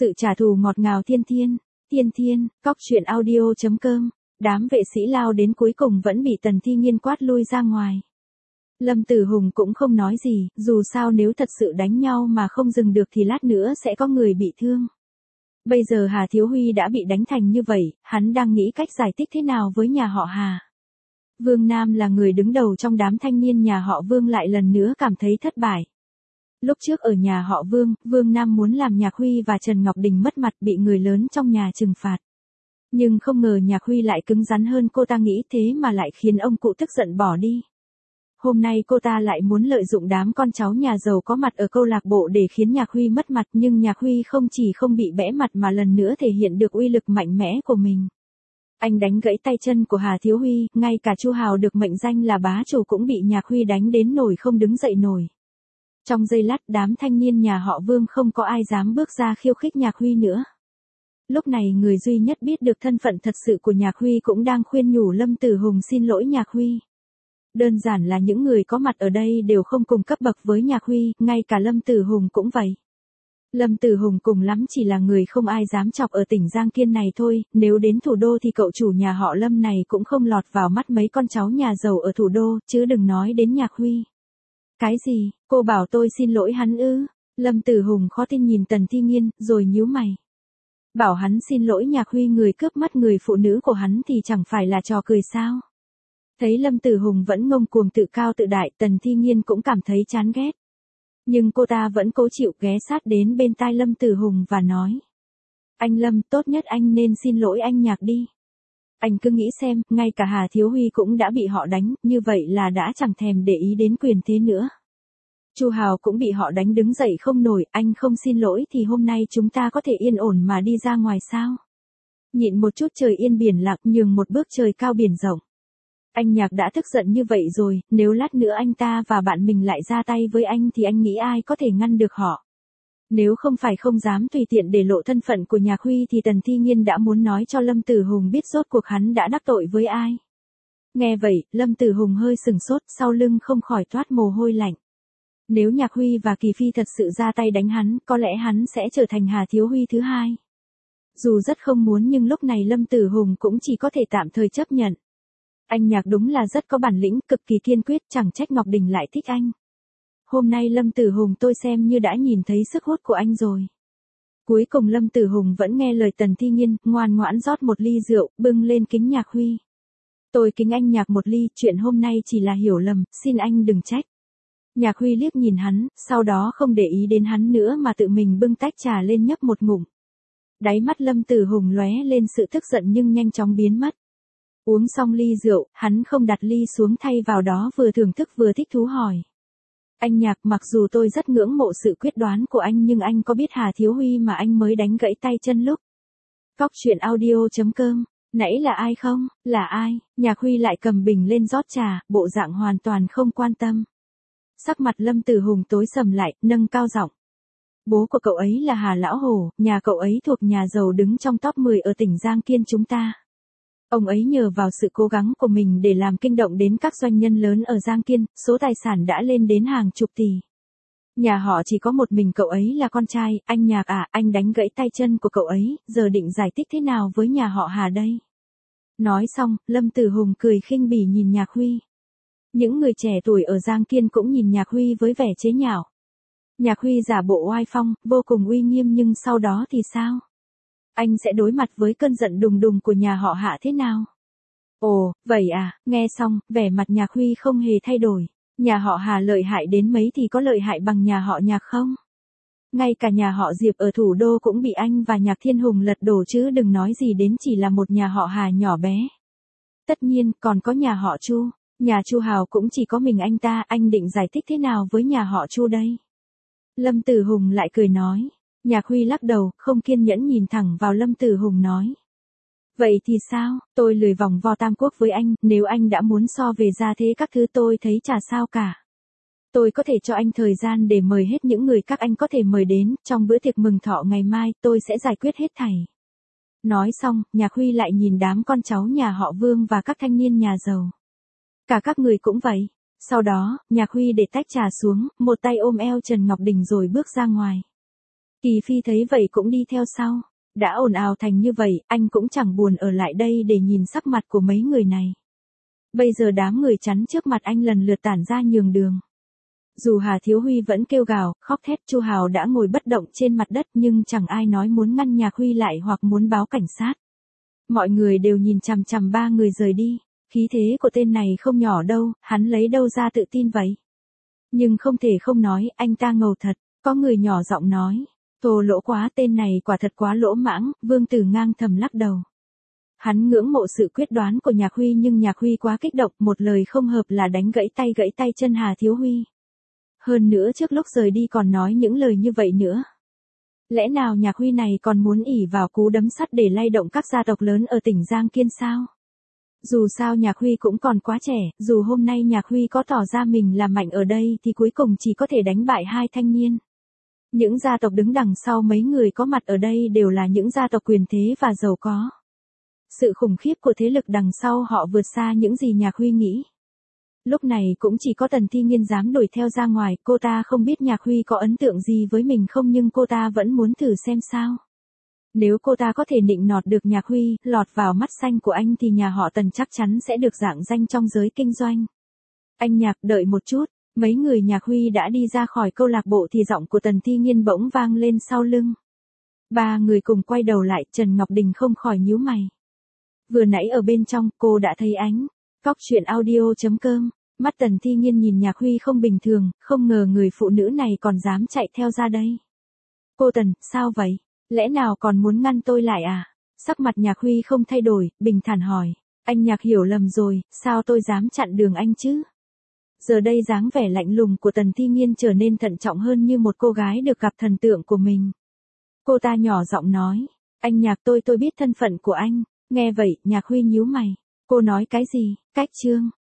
Sự trả thù ngọt ngào thiên thiên, thiên thiên, cóc truyện audio.com, đám vệ sĩ lao đến cuối cùng vẫn bị Tần Thi Nghiên quát lui ra ngoài. Lâm Tử Hùng cũng không nói gì, dù sao nếu thật sự đánh nhau mà không dừng được thì lát nữa sẽ có người bị thương. Bây giờ Hà Thiếu Huy đã bị đánh thành như vậy, hắn đang nghĩ cách giải thích thế nào với nhà họ Hà. Vương Nam là người đứng đầu trong đám thanh niên nhà họ Vương lại lần nữa cảm thấy thất bại. Lúc trước ở nhà họ Vương, Vương Nam muốn làm Nhạc Huy và Trần Ngọc Đình mất mặt bị người lớn trong nhà trừng phạt. Nhưng không ngờ Nhạc Huy lại cứng rắn hơn cô ta nghĩ thế mà lại khiến ông cụ tức giận bỏ đi. Hôm nay cô ta lại muốn lợi dụng đám con cháu nhà giàu có mặt ở câu lạc bộ để khiến Nhạc Huy mất mặt, nhưng Nhạc Huy không chỉ không bị bẽ mặt mà lần nữa thể hiện được uy lực mạnh mẽ của mình. Anh đánh gãy tay chân của Hà Thiếu Huy, ngay cả Chu Hào được mệnh danh là bá chủ cũng bị Nhạc Huy đánh đến nổi không đứng dậy nổi. Trong giây lát đám thanh niên nhà họ Vương không có ai dám bước ra khiêu khích Nhạc Huy nữa. Lúc này người duy nhất biết được thân phận thật sự của Nhạc Huy cũng đang khuyên nhủ Lâm Tử Hùng xin lỗi Nhạc Huy. Đơn giản là những người có mặt ở đây đều không cùng cấp bậc với Nhạc Huy, ngay cả Lâm Tử Hùng cũng vậy. Lâm Tử Hùng cùng lắm chỉ là người không ai dám chọc ở tỉnh Giang Kiên này thôi, nếu đến thủ đô thì cậu chủ nhà họ Lâm này cũng không lọt vào mắt mấy con cháu nhà giàu ở thủ đô, chứ đừng nói đến Nhạc Huy. Cái gì, cô bảo tôi xin lỗi hắn ư? Lâm Tử Hùng khó tin nhìn Tần Thi Nghiên, rồi nhíu mày. Bảo hắn xin lỗi Nhạc Huy người cướp mất người phụ nữ của hắn thì chẳng phải là trò cười sao? Thấy Lâm Tử Hùng vẫn ngông cuồng tự cao tự đại, Tần Thi Nghiên cũng cảm thấy chán ghét. Nhưng cô ta vẫn cố chịu ghé sát đến bên tai Lâm Tử Hùng và nói. Anh Lâm, tốt nhất anh nên xin lỗi anh Nhạc đi. Anh cứ nghĩ xem, ngay cả Hà Thiếu Huy cũng đã bị họ đánh, như vậy là đã chẳng thèm để ý đến quyền thế nữa. Chu Hào cũng bị họ đánh đứng dậy không nổi, anh không xin lỗi thì hôm nay chúng ta có thể yên ổn mà đi ra ngoài sao? Nhịn một chút trời yên biển lặng, nhường một bước trời cao biển rộng. Anh Nhạc đã tức giận như vậy rồi, nếu lát nữa anh ta và bạn mình lại ra tay với anh thì anh nghĩ ai có thể ngăn được họ. Nếu không phải không dám tùy tiện để lộ thân phận của Nhạc Huy thì Tần Thi Nghiên đã muốn nói cho Lâm Tử Hùng biết rốt cuộc hắn đã đắc tội với ai. Nghe vậy, Lâm Tử Hùng hơi sừng sốt, sau lưng không khỏi toát mồ hôi lạnh. Nếu Nhạc Huy và Kỳ Phi thật sự ra tay đánh hắn, có lẽ hắn sẽ trở thành Hà Thiếu Huy thứ hai. Dù rất không muốn nhưng lúc này Lâm Tử Hùng cũng chỉ có thể tạm thời chấp nhận. Anh Nhạc đúng là rất có bản lĩnh, cực kỳ kiên quyết, chẳng trách Ngọc Đình lại thích anh. Hôm nay Lâm Tử Hùng tôi xem như đã nhìn thấy sức hút của anh rồi. Cuối cùng Lâm Tử Hùng vẫn nghe lời Tần Thi Nghiên, ngoan ngoãn rót một ly rượu, bưng lên kính Nhạc Huy. Tôi kính anh Nhạc một ly, chuyện hôm nay chỉ là hiểu lầm, xin anh đừng trách. Nhạc Huy liếc nhìn hắn, sau đó không để ý đến hắn nữa mà tự mình bưng tách trà lên nhấp một ngụm. Đáy mắt Lâm Tử Hùng lóe lên sự tức giận nhưng nhanh chóng biến mất. Uống xong ly rượu, hắn không đặt ly xuống thay vào đó vừa thưởng thức vừa thích thú hỏi. Anh Nhạc, mặc dù tôi rất ngưỡng mộ sự quyết đoán của anh nhưng anh có biết Hà Thiếu Huy mà anh mới đánh gãy tay chân lúc? Cóc truyện audio.com, nãy là ai không? Là ai? Nhạc Huy lại cầm bình lên rót trà, bộ dạng hoàn toàn không quan tâm. Sắc mặt Lâm Tử Hùng tối sầm lại, nâng cao giọng. Bố của cậu ấy là Hà Lão Hổ, nhà cậu ấy thuộc nhà giàu đứng trong top 10 ở tỉnh Giang Kiên chúng ta. Ông ấy nhờ vào sự cố gắng của mình để làm kinh động đến các doanh nhân lớn ở Giang Kiên, số tài sản đã lên đến hàng chục tỷ. Nhà họ chỉ có một mình cậu ấy là con trai, anh Nhạc à, anh đánh gãy tay chân của cậu ấy, giờ định giải thích thế nào với nhà họ Hà đây? Nói xong, Lâm Tử Hùng cười khinh bỉ nhìn Nhạc Huy. Những người trẻ tuổi ở Giang Kiên cũng nhìn Nhạc Huy với vẻ chế nhạo. Nhạc Huy giả bộ oai phong, vô cùng uy nghiêm nhưng sau đó thì sao? Anh sẽ đối mặt với cơn giận đùng đùng của nhà họ Hạ thế nào? Ồ, vậy à, nghe xong, vẻ mặt Nhạc Huy không hề thay đổi. Nhà họ Hà lợi hại đến mấy thì có lợi hại bằng nhà họ Nhạc không? Ngay cả nhà họ Diệp ở thủ đô cũng bị anh và Nhạc Thiên Hùng lật đổ chứ đừng nói gì đến chỉ là một nhà họ Hà nhỏ bé. Tất nhiên, còn có nhà họ Chu. Nhà Chu Hào cũng chỉ có mình anh ta, anh định giải thích thế nào với nhà họ Chu đây? Lâm Tử Hùng lại cười nói. Nhạc Huy lắc đầu, không kiên nhẫn nhìn thẳng vào Lâm Tử Hùng nói. Vậy thì sao, tôi lười vòng vo tam quốc với anh, nếu anh đã muốn so về gia thế các thứ tôi thấy chả sao cả. Tôi có thể cho anh thời gian để mời hết những người các anh có thể mời đến, trong bữa tiệc mừng thọ ngày mai tôi sẽ giải quyết hết thảy. Nói xong, Nhạc Huy lại nhìn đám con cháu nhà họ Vương và các thanh niên nhà giàu. Cả các người cũng vậy. Sau đó, Nhạc Huy để tách trà xuống, một tay ôm eo Trần Ngọc Đình rồi bước ra ngoài. Kỳ Phi thấy vậy cũng đi theo sau. Đã ồn ào thành như vậy, anh cũng chẳng buồn ở lại đây để nhìn sắc mặt của mấy người này. Bây giờ đám người chắn trước mặt anh lần lượt tản ra nhường đường. Dù Hà Thiếu Huy vẫn kêu gào, khóc thét, Chu Hào đã ngồi bất động trên mặt đất nhưng chẳng ai nói muốn ngăn Nhạc Huy lại hoặc muốn báo cảnh sát. Mọi người đều nhìn chằm chằm ba người rời đi. Khí thế của tên này không nhỏ đâu, hắn lấy đâu ra tự tin vậy? Nhưng không thể không nói, anh ta ngầu thật. Có người nhỏ giọng nói. Thô lỗ quá, tên này quả thật quá lỗ mãng, Vương Tử Ngang thầm lắc đầu. Hắn ngưỡng mộ sự quyết đoán của Nhạc Huy nhưng Nhạc Huy quá kích động, một lời không hợp là đánh gãy tay chân Hà Thiếu Huy. Hơn nữa trước lúc rời đi còn nói những lời như vậy nữa. Lẽ nào Nhạc Huy này còn muốn ỷ vào cú đấm sắt để lay động các gia tộc lớn ở tỉnh Giang Kiên sao? Dù sao Nhạc Huy cũng còn quá trẻ, dù hôm nay Nhạc Huy có tỏ ra mình là mạnh ở đây thì cuối cùng chỉ có thể đánh bại hai thanh niên. Những gia tộc đứng đằng sau mấy người có mặt ở đây đều là những gia tộc quyền thế và giàu có. Sự khủng khiếp của thế lực đằng sau họ vượt xa những gì Nhạc Huy nghĩ. Lúc này cũng chỉ có Tần Thi Nghiên dám đuổi theo ra ngoài, cô ta không biết Nhạc Huy có ấn tượng gì với mình không nhưng cô ta vẫn muốn thử xem sao. Nếu cô ta có thể nịnh nọt được Nhạc Huy, lọt vào mắt xanh của anh thì nhà họ Tần chắc chắn sẽ được rạng danh trong giới kinh doanh. Anh Nhạc, đợi một chút. Mấy người Nhạc Huy đã đi ra khỏi câu lạc bộ thì giọng của Tần Thi Nghiên bỗng vang lên sau lưng. Ba người cùng quay đầu lại, Trần Ngọc Đình không khỏi nhíu mày. Vừa nãy ở bên trong, cô đã thấy ánh. Cóc truyện audio.com. Mắt Tần Thi Nghiên nhìn Nhạc Huy không bình thường, không ngờ người phụ nữ này còn dám chạy theo ra đây. Cô Tần, sao vậy? Lẽ nào còn muốn ngăn tôi lại à? Sắc mặt Nhạc Huy không thay đổi, bình thản hỏi. Anh Nhạc hiểu lầm rồi, sao tôi dám chặn đường anh chứ? Giờ đây dáng vẻ lạnh lùng của Tần Thi Nghiên trở nên thận trọng hơn như một cô gái được gặp thần tượng của mình. Cô ta nhỏ giọng nói. Anh Nhạc, tôi biết thân phận của anh. Nghe vậy, Nhạc Huy nhíu mày. Cô nói cái gì? Cách Trương.